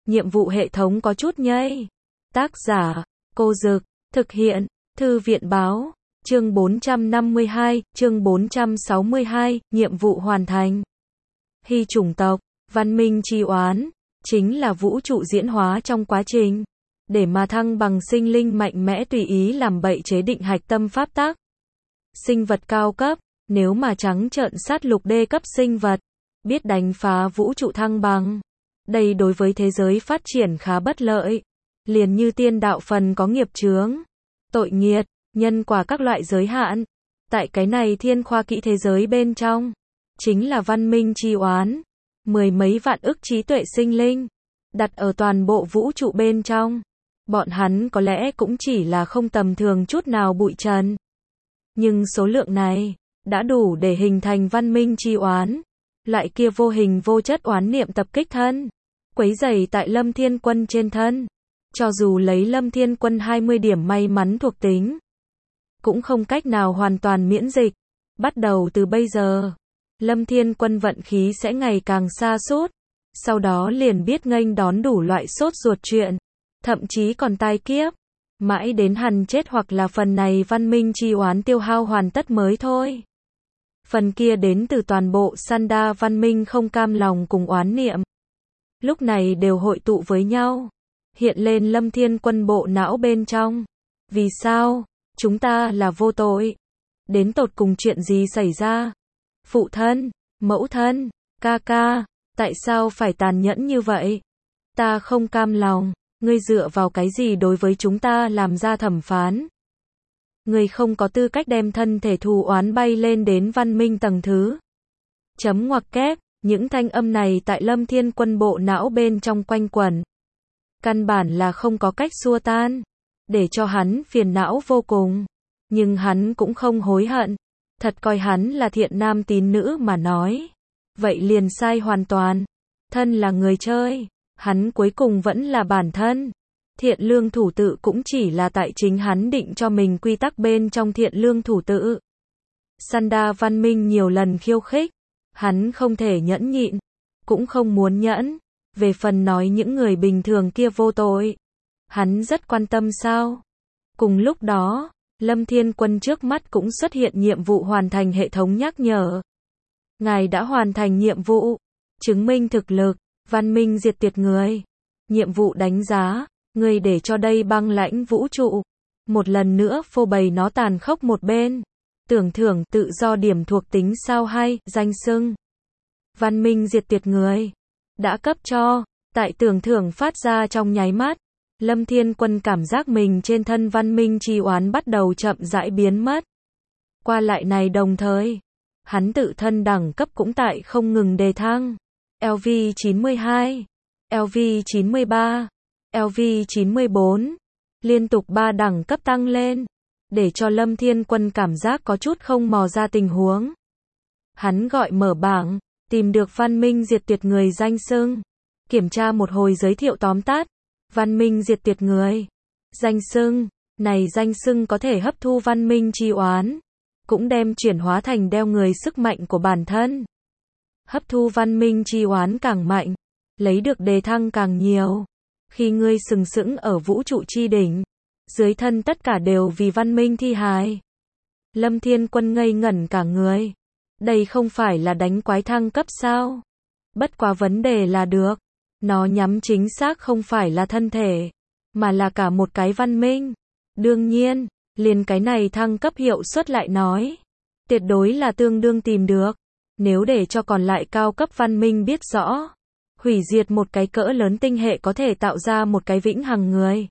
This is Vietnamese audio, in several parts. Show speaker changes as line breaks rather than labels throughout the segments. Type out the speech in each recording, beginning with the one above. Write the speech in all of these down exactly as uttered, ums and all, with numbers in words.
nhiệm vụ hệ thống có chút nhây. Tác giả, Cô Dực, thực hiện, Thư viện Báo, chương bốn trăm năm mươi hai, chương bốn trăm sáu mươi hai, nhiệm vụ hoàn thành. Hy chủng tộc, văn minh chi oán, chính là vũ trụ diễn hóa trong quá trình, để mà thăng bằng sinh linh mạnh mẽ tùy ý làm bậy chế định hạch tâm pháp tắc. Sinh vật cao cấp, nếu mà trắng trợn sát lục đê cấp sinh vật, biết đánh phá vũ trụ thăng bằng. Đây đối với thế giới phát triển khá bất lợi. Liền như tiên đạo phần có nghiệp chướng, tội nghiệt, nhân quả các loại giới hạn. Tại cái này thiên khoa kỹ thế giới bên trong, chính là văn minh chi oán. Mười mấy vạn ức trí tuệ sinh linh, đặt ở toàn bộ vũ trụ bên trong. Bọn hắn có lẽ cũng chỉ là không tầm thường chút nào bụi trần. Nhưng số lượng này, đã đủ để hình thành văn minh chi oán. Loại kia vô hình vô chất oán niệm tập kích thân, quấy rầy tại Lâm Thiên Quân trên thân. Cho dù lấy Lâm Thiên Quân hai mươi điểm may mắn thuộc tính, cũng không cách nào hoàn toàn miễn dịch. Bắt đầu từ bây giờ, Lâm Thiên Quân vận khí sẽ ngày càng sa sút. Sau đó liền biết nghênh đón đủ loại sốt ruột chuyện, thậm chí còn tai kiếp. Mãi đến hằn chết hoặc là phần này văn minh chi oán tiêu hao hoàn tất mới thôi. Phần kia đến từ toàn bộ Sanda văn minh không cam lòng cùng oán niệm, lúc này đều hội tụ với nhau, hiện lên Lâm Thiên Quân bộ não bên trong. Vì sao? Chúng ta là vô tội. Đến tột cùng chuyện gì xảy ra? Phụ thân, mẫu thân, ca ca, tại sao phải tàn nhẫn như vậy? Ta không cam lòng. Ngươi dựa vào cái gì đối với chúng ta làm ra thẩm phán? Ngươi không có tư cách đem thân thể thù oán bay lên đến văn minh tầng thứ. Chấm ngoặc kép, những thanh âm này tại Lâm Thiên Quân bộ não bên trong quanh quẩn. Căn bản là không có cách xua tan, để cho hắn phiền não vô cùng. Nhưng hắn cũng không hối hận, thật coi hắn là thiện nam tín nữ mà nói. Vậy liền sai hoàn toàn. Thân là người chơi, hắn cuối cùng vẫn là bản thân. Thiện lương thủ tự cũng chỉ là tại chính hắn định cho mình quy tắc bên trong thiện lương thủ tự. Sanda văn minh nhiều lần khiêu khích, hắn không thể nhẫn nhịn, cũng không muốn nhẫn. Về phần nói những người bình thường kia vô tội, hắn rất quan tâm sao? Cùng lúc đó, Lâm Thiên Quân trước mắt cũng xuất hiện nhiệm vụ hoàn thành hệ thống nhắc nhở. Ngài đã hoàn thành nhiệm vụ, chứng minh thực lực, văn minh diệt tuyệt người. Nhiệm vụ đánh giá, người để cho đây băng lãnh vũ trụ, một lần nữa phô bày nó tàn khốc một bên. Tưởng thưởng tự do điểm thuộc tính sao hay, danh xưng. Văn minh diệt tuyệt người. Đã cấp cho, tại tưởng thưởng phát ra trong nháy mắt, Lâm Thiên Quân cảm giác mình trên thân văn minh chi oán bắt đầu chậm rãi biến mất. Qua lại này đồng thời, hắn tự thân đẳng cấp cũng tại không ngừng đề thăng. L V chín mươi hai, L V chín mươi ba, L V chín mươi bốn, liên tục ba đẳng cấp tăng lên, để cho Lâm Thiên Quân cảm giác có chút không mò ra tình huống. Hắn gọi mở bảng, tìm được văn minh diệt tuyệt người danh xưng, kiểm tra một hồi giới thiệu tóm tắt. Văn minh diệt tuyệt người, danh xưng, này danh xưng có thể hấp thu văn minh chi oán, cũng đem chuyển hóa thành đeo người sức mạnh của bản thân. Hấp thu văn minh chi oán càng mạnh, lấy được đề thăng càng nhiều. Khi ngươi sừng sững ở vũ trụ chi đỉnh, dưới thân tất cả đều vì văn minh thi hài. Lâm Thiên Quân ngây ngẩn cả người. Đây không phải là đánh quái thăng cấp sao? Bất quá vấn đề là được, nó nhắm chính xác không phải là thân thể, mà là cả một cái văn minh. Đương nhiên, liền cái này thăng cấp hiệu suất lại nói, tuyệt đối là tương đương tìm được. Nếu để cho còn lại cao cấp văn minh biết rõ, hủy diệt một cái cỡ lớn tinh hệ có thể tạo ra một cái vĩnh hằng người,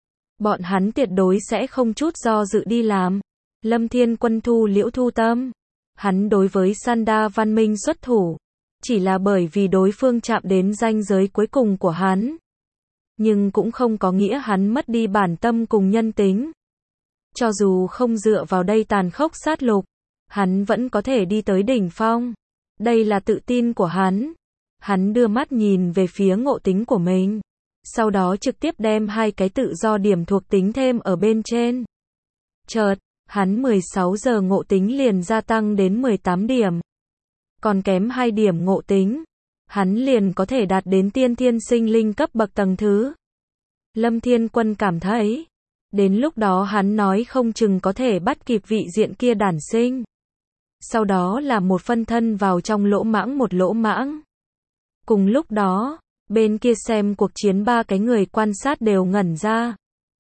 bọn hắn tuyệt đối sẽ không chút do dự đi làm. Lâm Thiên Quân thu liễu thu tâm, hắn đối với Sanda văn minh xuất thủ, chỉ là bởi vì đối phương chạm đến ranh giới cuối cùng của hắn. Nhưng cũng không có nghĩa hắn mất đi bản tâm cùng nhân tính. Cho dù không dựa vào đây tàn khốc sát lục, hắn vẫn có thể đi tới đỉnh phong. Đây là tự tin của hắn. Hắn đưa mắt nhìn về phía ngộ tính của mình, sau đó trực tiếp đem hai cái tự do điểm thuộc tính thêm ở bên trên. Chợt, hắn mười sáu giờ ngộ tính liền gia tăng đến mười tám điểm. Còn kém hai điểm ngộ tính, hắn liền có thể đạt đến tiên thiên sinh linh cấp bậc tầng thứ. Lâm Thiên Quân cảm thấy, đến lúc đó hắn nói không chừng có thể bắt kịp vị diện kia đản sinh. Sau đó là một phân thân vào trong lỗ mãng một lỗ mãng. Cùng lúc đó, bên kia xem cuộc chiến ba cái người quan sát đều ngẩn ra.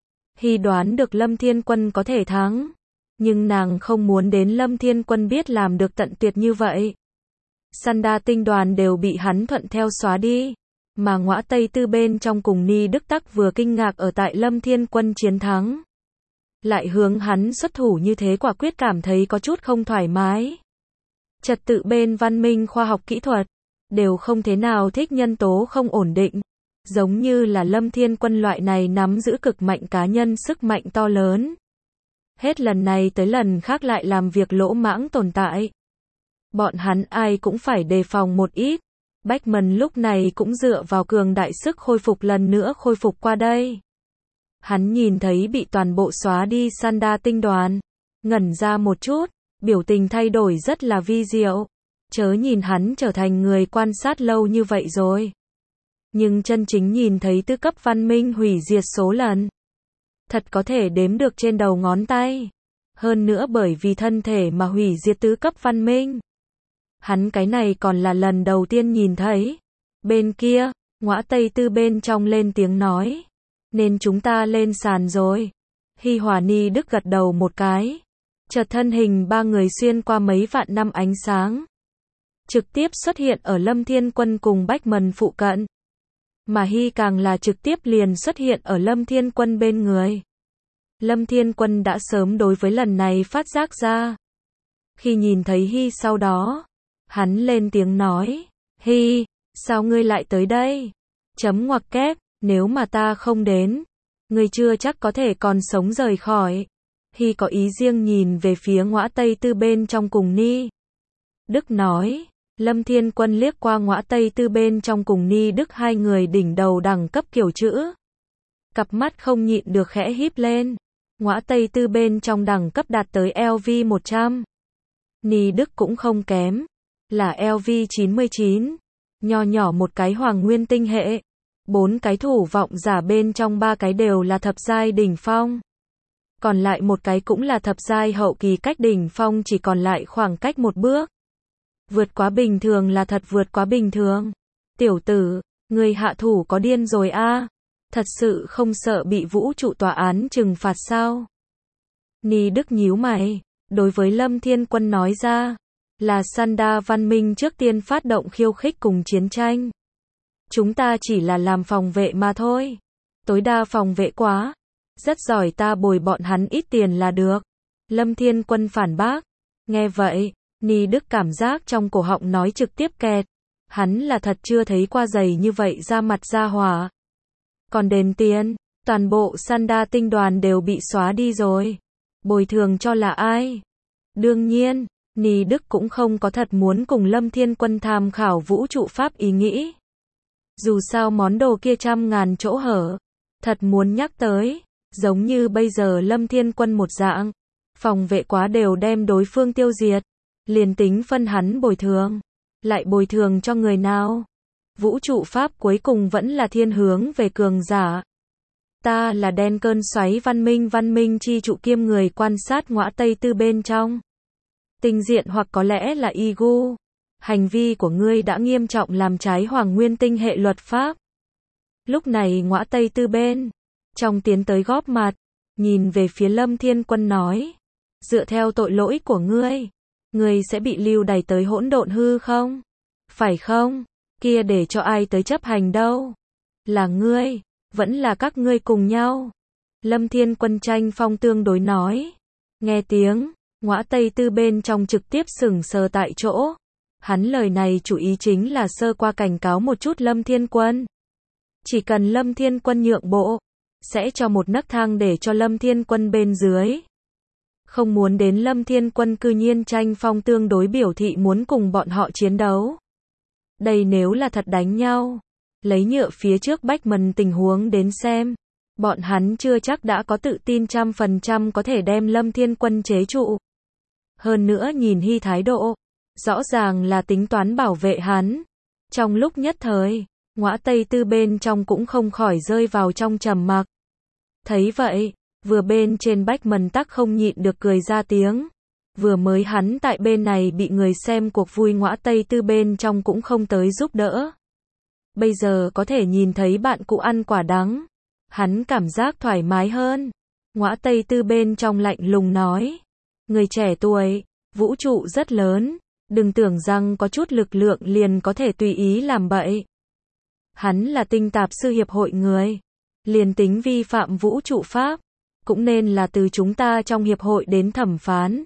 Hy đoán được Lâm Thiên Quân có thể thắng, nhưng nàng không muốn đến Lâm Thiên Quân biết làm được tận tuyệt như vậy. Sanda tinh đoàn đều bị hắn thuận theo xóa đi, mà Ngõa Tây Tư bên trong cùng Ni Đức Tắc vừa kinh ngạc ở tại Lâm Thiên Quân chiến thắng. Lại hướng hắn xuất thủ như thế quả quyết cảm thấy có chút không thoải mái. Trật tự bên văn minh khoa học kỹ thuật, đều không thế nào thích nhân tố không ổn định. Giống như là Lâm Thiên Quân loại này nắm giữ cực mạnh cá nhân sức mạnh to lớn. Hết lần này tới lần khác lại làm việc lỗ mãng tồn tại. Bọn hắn ai cũng phải đề phòng một ít. Bachman lúc này cũng dựa vào cường đại sức khôi phục lần nữa khôi phục qua đây. Hắn nhìn thấy bị toàn bộ xóa đi Sanda tinh đoàn, ngẩn ra một chút, biểu tình thay đổi rất là vi diệu. Chớ nhìn hắn trở thành người quan sát lâu như vậy rồi. Nhưng chân chính nhìn thấy tứ cấp văn minh hủy diệt số lần. Thật có thể đếm được trên đầu ngón tay. Hơn nữa bởi vì thân thể mà hủy diệt tứ cấp văn minh. Hắn cái này còn là lần đầu tiên nhìn thấy. Bên kia, Ngõa Tây Tư bên trong lên tiếng nói. Nên chúng ta lên sàn rồi. Hi Hòa Ni Đức gật đầu một cái. Chợt thân hình ba người xuyên qua mấy vạn năm ánh sáng. Trực tiếp xuất hiện ở Lâm Thiên Quân cùng Bachman phụ cận. Mà Hi càng là trực tiếp liền xuất hiện ở Lâm Thiên Quân bên người. Lâm Thiên Quân đã sớm đối với lần này phát giác ra. Khi nhìn thấy Hi sau đó, hắn lên tiếng nói, Hi, sao ngươi lại tới đây? Chấm ngoặc kép, nếu mà ta không đến, ngươi chưa chắc có thể còn sống rời khỏi. Hi có ý riêng nhìn về phía Ngõa Tây Tư bên trong cùng Ni Đức nói. Lâm Thiên Quân liếc qua Ngõa Tây Tư bên trong cùng Ni Đức hai người đỉnh đầu đẳng cấp kiểu chữ. Cặp mắt không nhịn được khẽ híp lên. Ngõa Tây Tư bên trong đẳng cấp đạt tới L V một trăm. Ni Đức cũng không kém. Là L V chín mươi chín. Nho nhỏ một cái hoàng nguyên tinh hệ. Bốn cái thủ vọng giả bên trong ba cái đều là thập giai đỉnh phong. Còn lại một cái cũng là thập giai hậu kỳ cách đỉnh phong chỉ còn lại khoảng cách một bước. Vượt quá bình thường là thật vượt quá bình thường. Tiểu tử, người hạ thủ có điên rồi a? À? Thật sự không sợ bị vũ trụ tòa án trừng phạt sao? Ni Đức nhíu mày, đối với Lâm Thiên Quân nói ra, là Sanda văn minh trước tiên phát động khiêu khích cùng chiến tranh. Chúng ta chỉ là làm phòng vệ mà thôi. Tối đa phòng vệ quá. Rất giỏi, ta bồi bọn hắn ít tiền là được. Lâm Thiên Quân phản bác. Nghe vậy, Ni Đức cảm giác trong cổ họng nói trực tiếp kẹt. Hắn là thật chưa thấy qua giày như vậy ra mặt ra hỏa. Còn đền tiền, toàn bộ Sanda tinh đoàn đều bị xóa đi rồi. Bồi thường cho là ai? Đương nhiên, Ni Đức cũng không có thật muốn cùng Lâm Thiên Quân tham khảo vũ trụ pháp ý nghĩ. Dù sao món đồ kia trăm ngàn chỗ hở. Thật muốn nhắc tới, giống như bây giờ Lâm Thiên Quân một dạng. Phòng vệ quá đều đem đối phương tiêu diệt. Liền tính phân hắn bồi thường. Lại bồi thường cho người nào? Vũ trụ pháp cuối cùng vẫn là thiên hướng về cường giả. Ta là đen cơn xoáy văn minh văn minh chi trụ kiêm người quan sát Ngõa Tây Tư bên trong. Tinh diện hoặc có lẽ là Igu. Hành vi của ngươi đã nghiêm trọng làm trái hoàng nguyên tinh hệ luật pháp. Lúc này Ngõa Tây Tư bên trong tiến tới góp mặt, nhìn về phía Lâm Thiên Quân nói. Dựa theo tội lỗi của ngươi, ngươi sẽ bị lưu đày tới hỗn độn hư không? Phải không? Kia để cho ai tới chấp hành đâu? Là ngươi, vẫn là các ngươi cùng nhau. Lâm Thiên Quân tranh phong tương đối nói. Nghe tiếng, Ngõa Tây Tư bên trong trực tiếp sững sờ tại chỗ. Hắn lời này chủ ý chính là sơ qua cảnh cáo một chút Lâm Thiên Quân. Chỉ cần Lâm Thiên Quân nhượng bộ, sẽ cho một nấc thang để cho Lâm Thiên Quân bên dưới. Không muốn đến Lâm Thiên Quân cư nhiên tranh phong tương đối biểu thị muốn cùng bọn họ chiến đấu. Đây nếu là thật đánh nhau, lấy nhựa phía trước Bachman tình huống đến xem, bọn hắn chưa chắc đã có tự tin trăm phần trăm có thể đem Lâm Thiên Quân chế trụ. Hơn nữa nhìn Hi thái độ, rõ ràng là tính toán bảo vệ hắn. Trong lúc nhất thời, Ngõa Tây Tư bên trong cũng không khỏi rơi vào trong trầm mặc. Thấy vậy, vừa bên trên Bách Mần Tắc không nhịn được cười ra tiếng. Vừa mới hắn tại bên này bị người xem cuộc vui, Ngõa Tây Tư bên trong cũng không tới giúp đỡ. Bây giờ có thể nhìn thấy bạn cũ ăn quả đắng, hắn cảm giác thoải mái hơn. Ngõa Tây Tư bên trong lạnh lùng nói, người trẻ tuổi, vũ trụ rất lớn, đừng tưởng rằng có chút lực lượng liền có thể tùy ý làm bậy. Hắn là tinh tạp sư hiệp hội người, liền tính vi phạm vũ trụ pháp, cũng nên là từ chúng ta trong hiệp hội đến thẩm phán.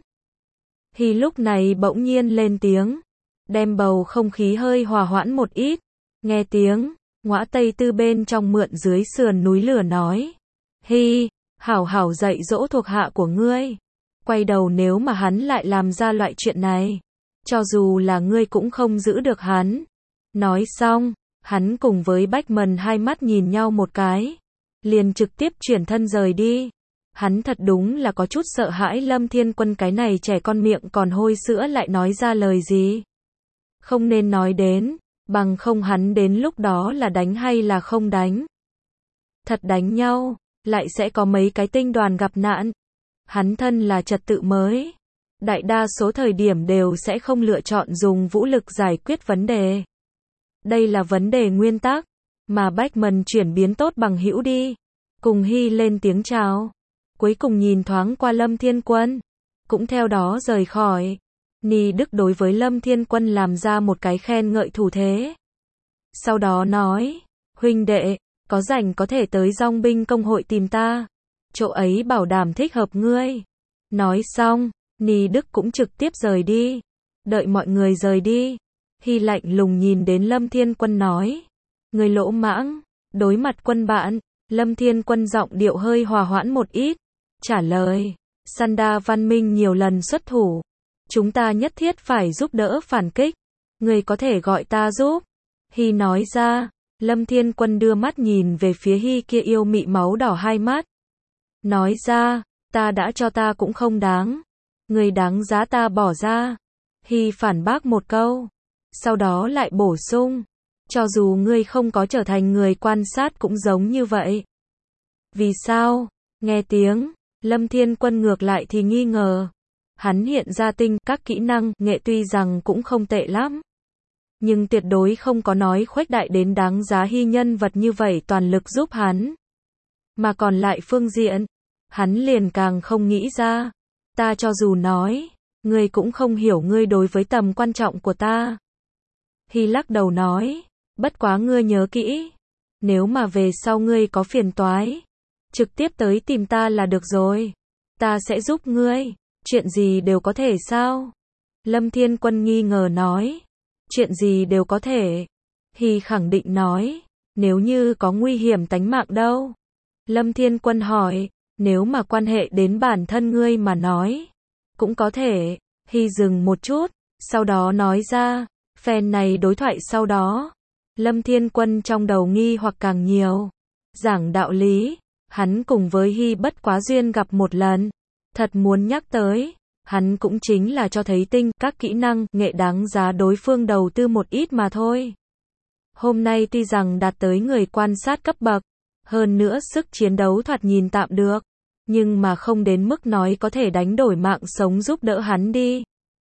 Hi lúc này bỗng nhiên lên tiếng, đem bầu không khí hơi hòa hoãn một ít. Nghe tiếng, Ngõa Tây Tư bên trong mượn dưới sườn núi lửa nói, Hi, hảo hảo dạy dỗ thuộc hạ của ngươi. Quay đầu nếu mà hắn lại làm ra loại chuyện này, cho dù là ngươi cũng không giữ được hắn. Nói xong, hắn cùng với Bách Mần hai mắt nhìn nhau một cái, liền trực tiếp chuyển thân rời đi. Hắn thật đúng là có chút sợ hãi Lâm Thiên Quân cái này trẻ con miệng còn hôi sữa lại nói ra lời gì không nên nói đến, bằng không hắn đến lúc đó là đánh hay là không đánh. Thật đánh nhau, lại sẽ có mấy cái tinh đoàn gặp nạn. Hắn thân là trật tự mới, đại đa số thời điểm đều sẽ không lựa chọn dùng vũ lực giải quyết vấn đề. Đây là vấn đề nguyên tắc, mà Bách Mần chuyển biến tốt bằng hữu đi. Cùng Hi lên tiếng chào, cuối cùng nhìn thoáng qua Lâm Thiên Quân, cũng theo đó rời khỏi. Ni Đức đối với Lâm Thiên Quân làm ra một cái khen ngợi thủ thế. Sau đó nói, huynh đệ, có rảnh có thể tới Dòng binh công hội tìm ta, chỗ ấy bảo đảm thích hợp ngươi. Nói xong, Ni Đức cũng trực tiếp rời đi. Đợi mọi người rời đi, Hi lạnh lùng nhìn đến Lâm Thiên Quân nói, người lỗ mãng. Đối mặt quân bạn, Lâm Thiên Quân giọng điệu hơi hòa hoãn một ít, trả lời, Sanda văn minh nhiều lần xuất thủ, chúng ta nhất thiết phải giúp đỡ phản kích, người có thể gọi ta giúp. Hi nói ra. Lâm Thiên Quân đưa mắt nhìn về phía Hi kia yêu mị máu đỏ hai mắt, nói ra, ta đã cho ta cũng không đáng, người đáng giá ta bỏ ra. Hi phản bác một câu, sau đó lại bổ sung, cho dù ngươi không có trở thành người quan sát cũng giống như vậy. Vì sao? Nghe tiếng, Lâm Thiên Quân ngược lại thì nghi ngờ. Hắn hiện ra tinh, các kỹ năng, nghệ tuy rằng cũng không tệ lắm, nhưng tuyệt đối không có nói khuếch đại đến đáng giá Hi nhân vật như vậy toàn lực giúp hắn. Mà còn lại phương diện, hắn liền càng không nghĩ ra. Ta cho dù nói, ngươi cũng không hiểu ngươi đối với tầm quan trọng của ta. Hi lắc đầu nói, bất quá ngươi nhớ kỹ, nếu mà về sau ngươi có phiền toái, trực tiếp tới tìm ta là được rồi. Ta sẽ giúp ngươi, chuyện gì đều có thể sao? Lâm Thiên Quân nghi ngờ nói, chuyện gì đều có thể. Hi khẳng định nói, nếu như có nguy hiểm tánh mạng đâu? Lâm Thiên Quân hỏi, nếu mà quan hệ đến bản thân ngươi mà nói, cũng có thể. Hi dừng một chút, sau đó nói ra, phen này đối thoại sau đó, Lâm Thiên Quân trong đầu nghi hoặc càng nhiều. Giảng đạo lý, hắn cùng với Hi bất quá duyên gặp một lần, thật muốn nhắc tới, hắn cũng chính là cho thấy tinh, các kỹ năng, nghệ đáng giá đối phương đầu tư một ít mà thôi. Hôm nay tuy rằng đạt tới người quan sát cấp bậc, hơn nữa sức chiến đấu thoạt nhìn tạm được, nhưng mà không đến mức nói có thể đánh đổi mạng sống giúp đỡ hắn đi.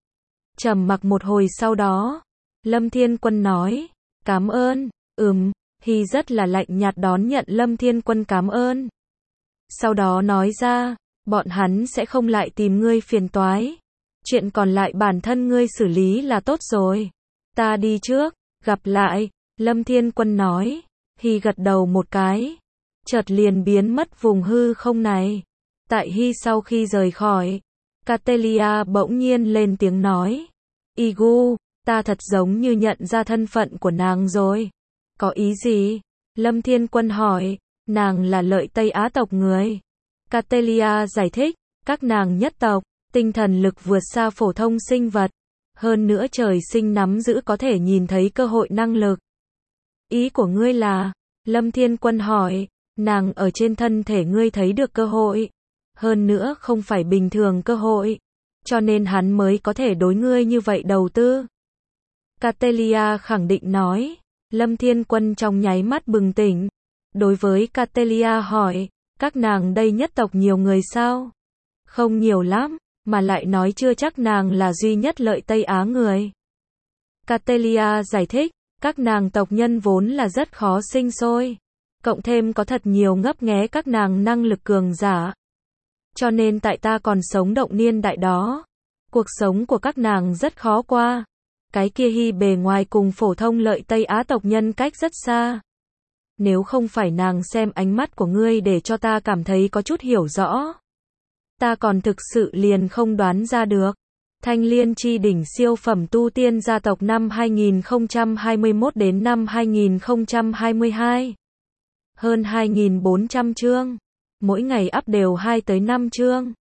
Trầm mặc một hồi sau đó, Lâm Thiên Quân nói, cảm ơn. Ừm, Hi rất là lạnh nhạt đón nhận Lâm Thiên Quân cảm ơn. Sau đó nói ra, bọn hắn sẽ không lại tìm ngươi phiền toái. Chuyện còn lại bản thân ngươi xử lý là tốt rồi. Ta đi trước, gặp lại. Lâm Thiên Quân nói. Hi gật đầu một cái, chợt liền biến mất vùng hư không này. Tại Hi sau khi rời khỏi, Catelia bỗng nhiên lên tiếng nói, Igu, ta thật giống như nhận ra thân phận của nàng rồi. Có ý gì? Lâm Thiên Quân hỏi. Nàng là Lợi Tây Á tộc người. Catelia giải thích, các nàng nhất tộc, tinh thần lực vượt xa phổ thông sinh vật, hơn nữa trời sinh nắm giữ có thể nhìn thấy cơ hội năng lực. Ý của ngươi là? Lâm Thiên Quân hỏi. Nàng ở trên thân thể ngươi thấy được cơ hội, hơn nữa không phải bình thường cơ hội, cho nên hắn mới có thể đối ngươi như vậy đầu tư. Catelia khẳng định nói. Lâm Thiên Quân trong nháy mắt bừng tỉnh. Đối với Catelia hỏi, các nàng đây nhất tộc nhiều người sao? Không nhiều lắm, mà lại nói chưa chắc nàng là duy nhất lợi Tây Á người. Catelia giải thích, các nàng tộc nhân vốn là rất khó sinh sôi. Cộng thêm có thật nhiều ngấp nghé các nàng năng lực cường giả. Cho nên tại ta còn sống động niên đại đó, cuộc sống của các nàng rất khó qua. Cái kia Hy bề ngoài cùng phổ thông lợi Tây Á tộc nhân cách rất xa. Nếu không phải nàng xem ánh mắt của ngươi để cho ta cảm thấy có chút hiểu rõ, ta còn thực sự liền không đoán ra được. Thanh Liên chi đỉnh siêu phẩm tu tiên gia tộc năm hai nghìn không trăm hai mươi mốt đến năm hai nghìn không trăm hai mươi hai. Hơn hai nghìn bốn trăm chương. Mỗi ngày up đều hai tới năm chương.